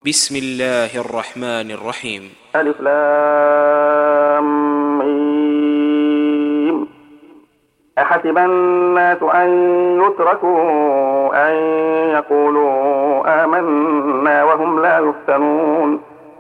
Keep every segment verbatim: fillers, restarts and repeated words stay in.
بسم الله الرحمن الرحيم. ألف لام ميم. أحسب الناس أن يتركوا أن يقولوا آمنا وهم لا يفتنون.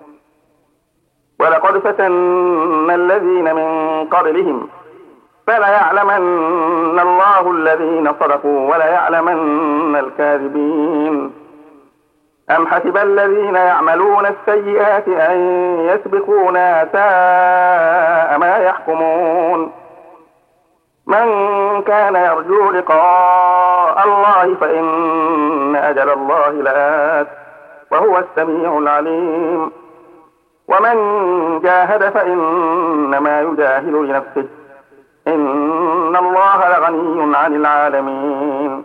ولقد فتنا الذين من قبلهم فليعلمن الله الذين صدقوا وليعلمن الكاذبين. أم حسب الذين يعملون السيئات أن يسبقونا ساء ما يحكمون. من كان يرجو لقاء الله فإن أجل الله لآت وهو السميع العليم. ومن جاهد فإنما يجاهد لنفسه إن الله لغني عن العالمين.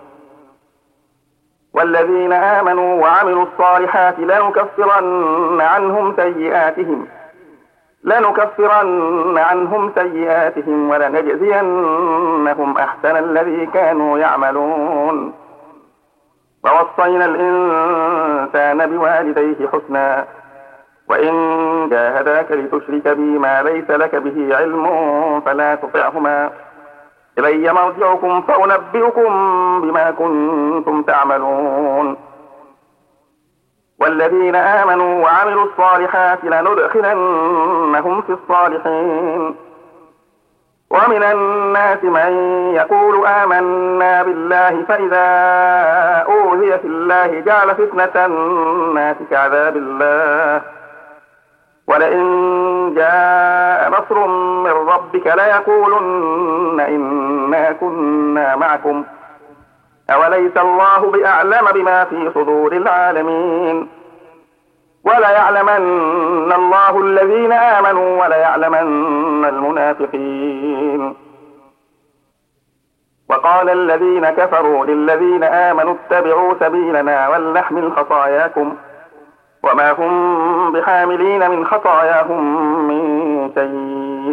والذين آمنوا وعملوا الصالحات لنكفرن عنهم سيئاتهم لنكفرن عنهم سيئاتهم ولنجزينهم أحسن الذي كانوا يعملون. ووصينا الإنسان بوالديه حسنا وإن جاهداك لتشرك بي ما ليس لك به علم فلا تطعهما إلي مرجعكم فأنبئكم بما كنتم تعملون. والذين آمنوا وعملوا الصالحات لندخلنهم في الصالحين. ومن الناس من يقول آمنا بالله فإذا أوذي في الله جعل فتنة الناس كعذاب الله ولئن جاء نصر من ربك ليقولن إنا كنا معكم أوليس الله بأعلم بما في صدور العالمين. وليعلمن الله الذين آمنوا وليعلمن المنافقين. وقال الذين كفروا للذين آمنوا اتبعوا سبيلنا ولنحمل خطاياكم وما هم بحاملين من خطاياهم من شيء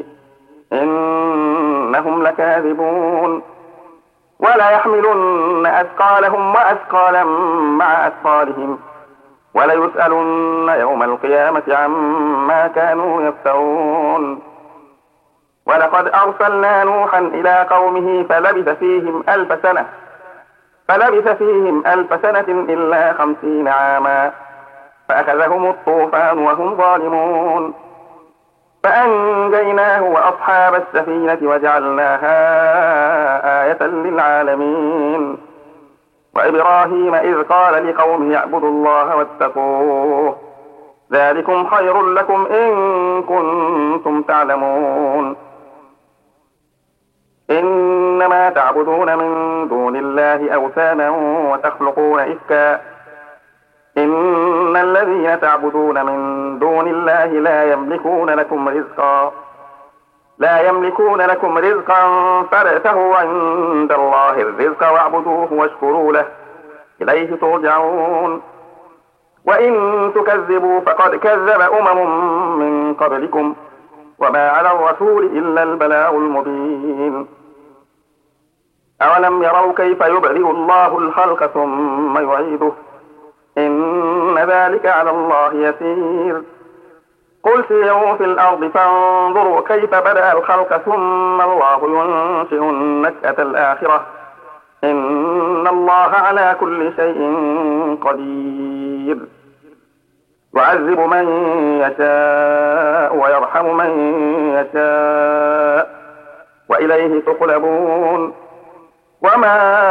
إنهم لكاذبون. ولا يحملن أثقالهم وأثقالا مع أثقالهم وليسألن يوم القيامة عما كانوا يفترون. ولقد أرسلنا نوحا إلى قومه فلبث فيهم ألف سنة فلبث فيهم ألف سنة إلا خمسين عاما فأخذهم الطوفان وهم ظالمون فأنجيناه وأصحاب السفينة وجعلناها آية للعالمين. وإبراهيم إذ قال لقومه اعبدوا الله واتقوه ذلكم خير لكم إن كنتم تعلمون. إنما تعبدون من دون الله أوثانا وتخلقون إفكا إن الذين تعبدون من دون الله لا يملكون لكم رزقا لا يملكون لكم رزقا فابتغوا عند الله الرزق واعبدوه واشكروا له إليه ترجعون. وإن تكذبوا فقد كذب أمم من قبلكم وما على الرسول إلا البلاغ المبين. أولم يروا كيف يبدئ الله الخلق ثم يعيده إن ذلك على الله يسير. قل سيروا في الأرض فانظروا كيف بدأ الخلق ثم الله ينشئ النشأة الآخرة إن الله على كل شيء قدير. يعذب من يشاء ويرحم من يشاء وإليه تقلبون. وما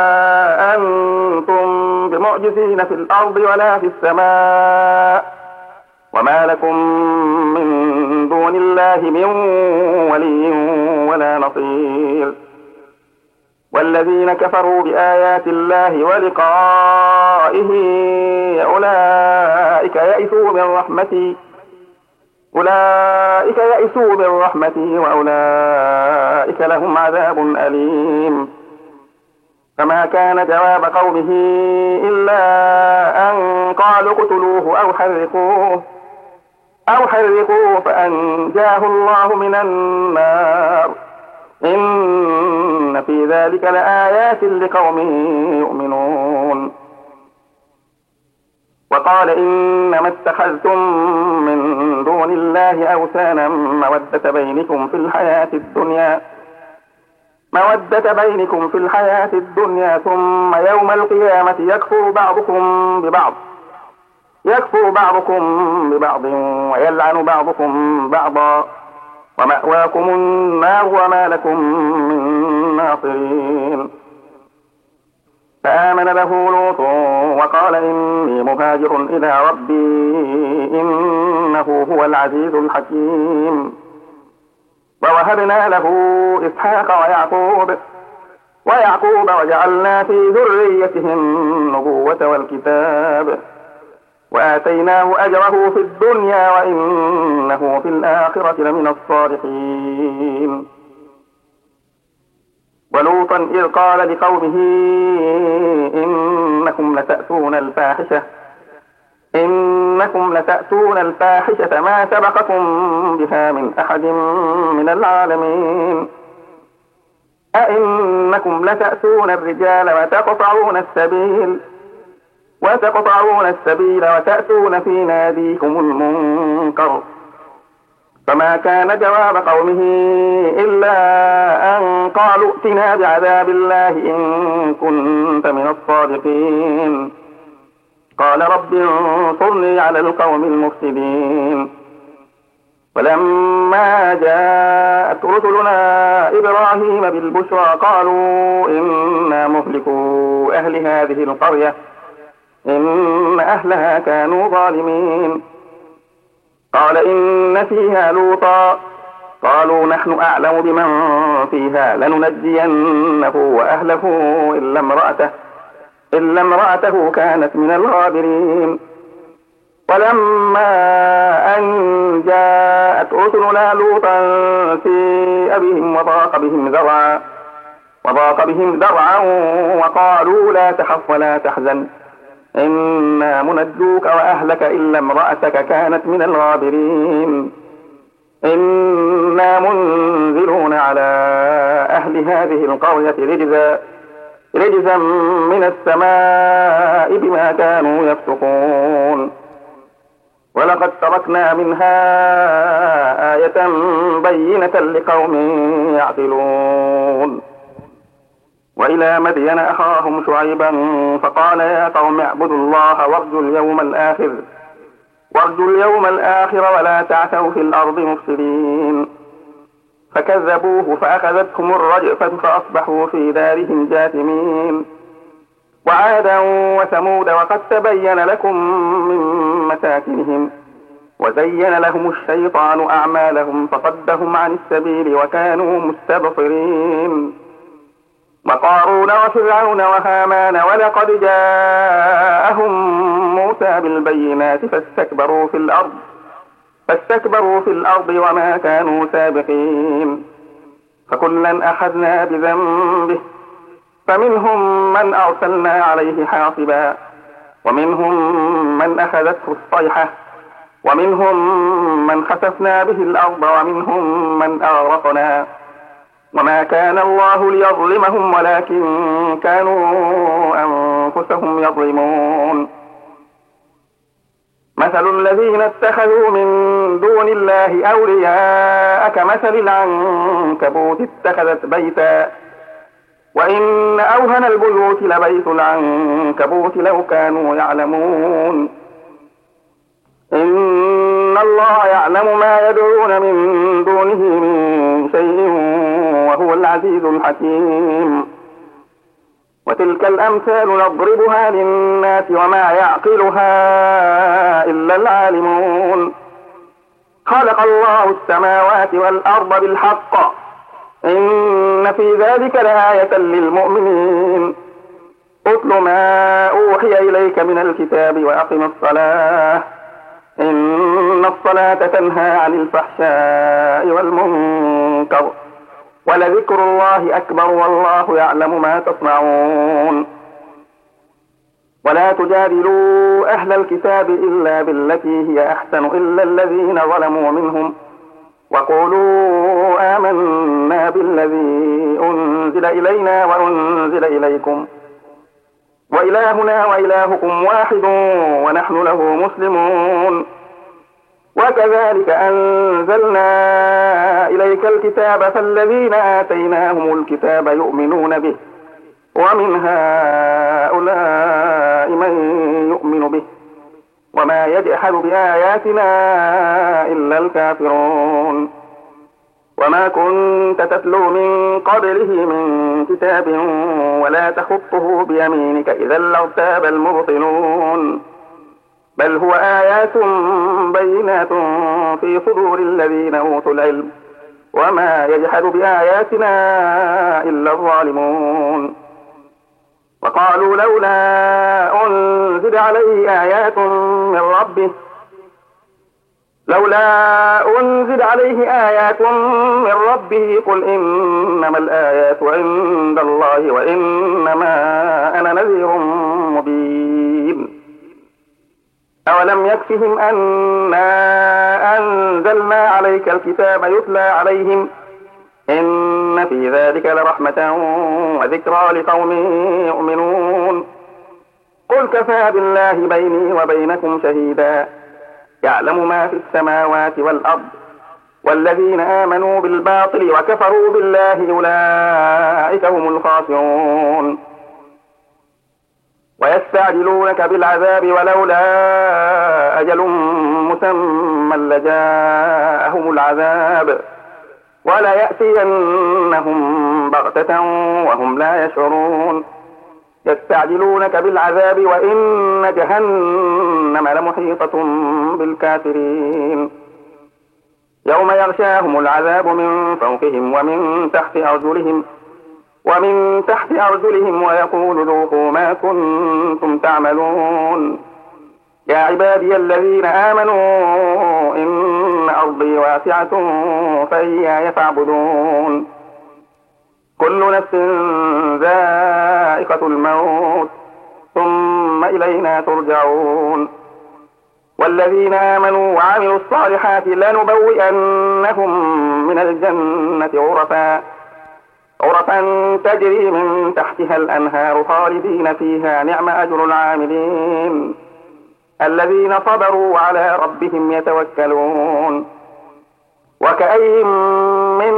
أنتم بمعجزين في الأرض ولا في السماء وما لكم من دون الله من ولي ولا نصير. والذين كفروا بآيات الله ولقائه أولئك يئسوا من رحمتي أولئك يئسوا من رحمتي وأولئك لهم عذاب أليم. فما كان جواب قومه إلا أن قالوا اقتلوه أو حرقوه أو حرقوه فأنجاه الله من النار إن في ذلك لآيات لقوم يؤمنون. وقال إنما اتخذتم من دون الله أوثانا مودة بينكم في الحياة الدنيا مودة بينكم في الحياة الدنيا ثم يوم القيامة يكفر بعضكم ببعض يكفر بعضكم ببعض ويلعن بعضكم بعضا ومأواكم النار وما لكم من ناصرين. فآمن له لوط وقال إني مهاجر إلى ربي إنه هو العزيز الحكيم. ووهبنا له إسحاق ويعقوب ويعقوب وجعلنا في ذريته النبوة والكتاب وآتيناه أجره في الدنيا وإنه في الآخرة لمن الصالحين. ولوطا إذ قال لقومه إنكم لتأتون الفاحشة إنكم لتأتون الفاحشة ما سبقكم بها من أحد من العالمين. أئنكم لتأتون الرجال وتقطعون السبيل وتقطعون السبيل وتأتون في ناديكم المنكر. فما كان جواب قومه إلا أن قالوا ائتنا بعذاب الله إن كنت من الصادقين. قال رب انصرني على القوم المفسدين. ولما جاءت رسلنا إبراهيم بالبشرى قالوا إنا مهلكو أهل هذه القرية إن أهلها كانوا ظالمين. قال إن فيها لوطا قالوا نحن أعلم بمن فيها لننجينه وأهله إلا امرأته إلا امرأته كانت من الغابرين. ولما أن جاءت رسلنا لوطا سيء بهم وضاق بهم ذرعا وضاق بهم ذرعا وقالوا لا تخف ولا تحزن إنا منجوك وأهلك إلا امرأتك كانت من الغابرين. إنا منزلون على أهل هذه القرية رجزا رجزا من السماء بما كانوا يفسقون. ولقد تركنا منها آية بينة لقوم يعقلون. وإلى مدين أخاهم شعيبا فقال يا قوم اعبدوا الله وارجوا اليوم الآخر وارجوا اليوم الآخر ولا تعثوا في الأرض مفسدين. فكذبوه فأخذتهم الرجفة فأصبحوا في دارهم جاثمين. وعادا وثمود وقد تبين لكم من مساكنهم وزين لهم الشيطان أعمالهم فصدهم عن السبيل وكانوا مستبصرين. وقارون وفرعون وهامان ولقد جاءهم موسى بالبينات فاستكبروا في الأرض فاستكبروا في الأرض وما كانوا سابقين. فكلا أخذنا بذنبه فمنهم من أرسلنا عليه حاصبا ومنهم من أخذته الصيحة ومنهم من خسفنا به الأرض ومنهم من أغرقنا. وما كان الله ليظلمهم ولكن كانوا أنفسهم يظلمون. مثل الذين اتخذوا من دون الله أولياء كمثل العنكبوت اتخذت بيتا وإن أوهن البيوت لبيت العنكبوت لو كانوا يعلمون. إن الله يعلم ما يدعون من دونه من شيء وهو العزيز الحكيم. وتلك الأمثال نضربها للناس وما يعقلها إلا العالمون. خلق الله السماوات والأرض بالحق إن في ذلك لآية للمؤمنين. أتل ما أوحي إليك من الكتاب وأقم الصلاة إن الصلاة تنهى عن الفحشاء والمنكر ولذكر الله أكبر والله يعلم ما تصنعون. ولا تجادلوا أهل الكتاب إلا بالتي هي أحسن إلا الذين ظلموا منهم وقولوا آمنا بالذي أنزل إلينا وأنزل إليكم وإلهنا وإلهكم واحد ونحن له مسلمون. وكذلك أنزلنا إليك الكتاب فالذين آتيناهم الكتاب يؤمنون به ومن هؤلاء من يؤمن به وما يجحد بآياتنا إلا الكافرون. وما كنت تتلو من قبله من كتاب ولا تخطه بيمينك إذا لارتاب المبطلون. بل هو آيات بينات في صدور الذين أوتوا العلم وما يجحد بآياتنا إلا الظالمون. وقالوا لولا أنزل عليه آيات من ربه لولا أنزل عليه آيات من ربه قل إنما الآيات عند الله وإنما أنا نذير مبين. أولم يكفهم أنا أنزلنا عليك الكتاب يتلى عليهم إن في ذلك لرحمة وذكرى لقوم يؤمنون. قل كفى بالله بيني وبينكم شهيدا يعلم ما في السماوات والأرض والذين آمنوا بالباطل وكفروا بالله أولئك هم الخاسرون. ويستعجلونك بالعذاب ولولا أجل مسمى لجاءهم العذاب وليأتينهم بغتة وهم لا يشعرون. يستعجلونك بالعذاب وإن جهنم لمحيطة بالكافرين. يوم يغشاهم العذاب من فوقهم ومن تحت أرجلهم ومن تحت أرجلهم ويقول ذوقوا ما كنتم تعملون. يا عبادي الذين آمنوا إن أرضي واسعة فإياي فاعبدون. كل نفس ذائقة الموت ثم إلينا ترجعون. والذين آمنوا وعملوا الصالحات لنبوئنهم من الجنة غرفا غرفا تجري من تحتها الأنهار خالدين فيها نعم أجر العاملين الذين صبروا وعلى ربهم يتوكلون. وكأي من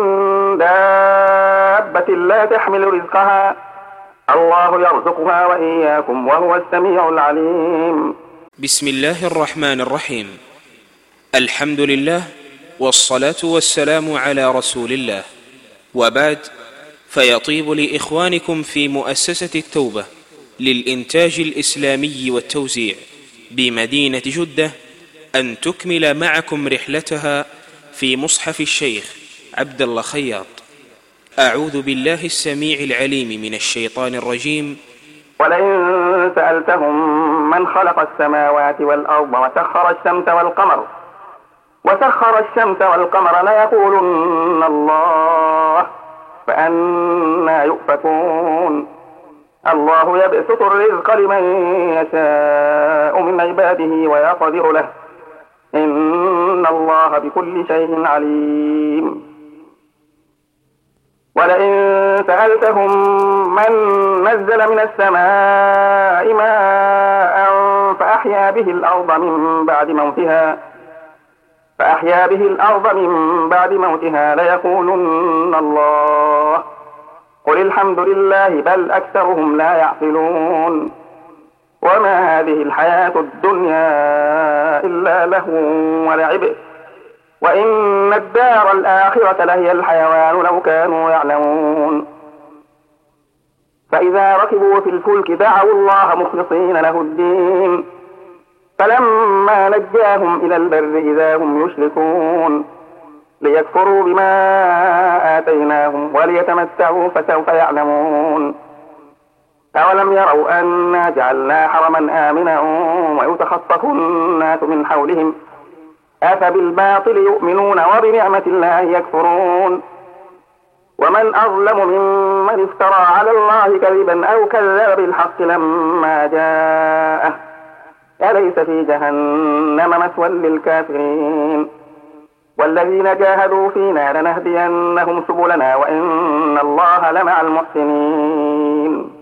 دابة لا تحمل رزقها الله يرزقها وإياكم وهو السميع العليم. بسم الله الرحمن الرحيم. الحمد لله والصلاة والسلام على رسول الله، وبعد، فيطيب لإخوانكم في مؤسسة التوبة للإنتاج الإسلامي والتوزيع بمدينة جدة أن تكمل معكم رحلتها في مصحف الشيخ عبد الله خياط. أعوذ بالله السميع العليم من الشيطان الرجيم. ولئن سألتهم من خلق السماوات والأرض وسخر الشمس والقمر وسخر الشمس والقمر ليقولن الله فأنى يؤفكون. الله يبسط الرزق لمن يشاء من عباده ويقدر له إن الله بكل شيء عليم. ولئن سألتهم من نزل من السماء ماء فأحيا به الأرض من بعد موتها فأحيا به الأرض من بعد موتها ليقولن الله قل الحمد لله بل أكثرهم لا يعقلون. وما هذه الحياة الدنيا إلا لهو ولعب وإن الدار الآخرة لهي الحيوان لو كانوا يعلمون. فإذا ركبوا في الفلك دعوا الله مخلصين له الدين فلما نجاهم إلى البر إذا هم يشركون ليكفروا بما آتيناهم وليتمتعوا فسوف يعلمون. أولم يروا أنا جعلنا حرما آمنا ويتخطف الناس من حولهم أفبالباطل يؤمنون وبنعمة الله يكفرون. ومن أظلم ممن افترى على الله كذبا أو كذب بالحق لما جاءه أليس في جهنم مثوى للكافرين. والذين جاهدوا فينا لنهدينهم سبلنا وإن الله لمع المحسنين.